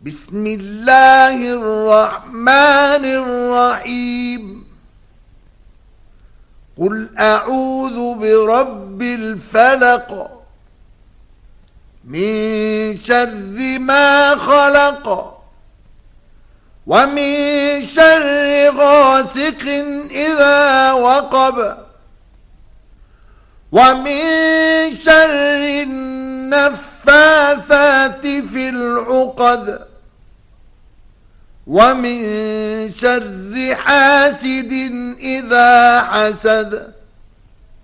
بسم الله الرحمن الرحيم. قل أعوذ برب الفلق من شر ما خلق ومن شر غاسق إذا وقب ومن شر النفاثات في العقد ومن شر حاسد إذا حسد.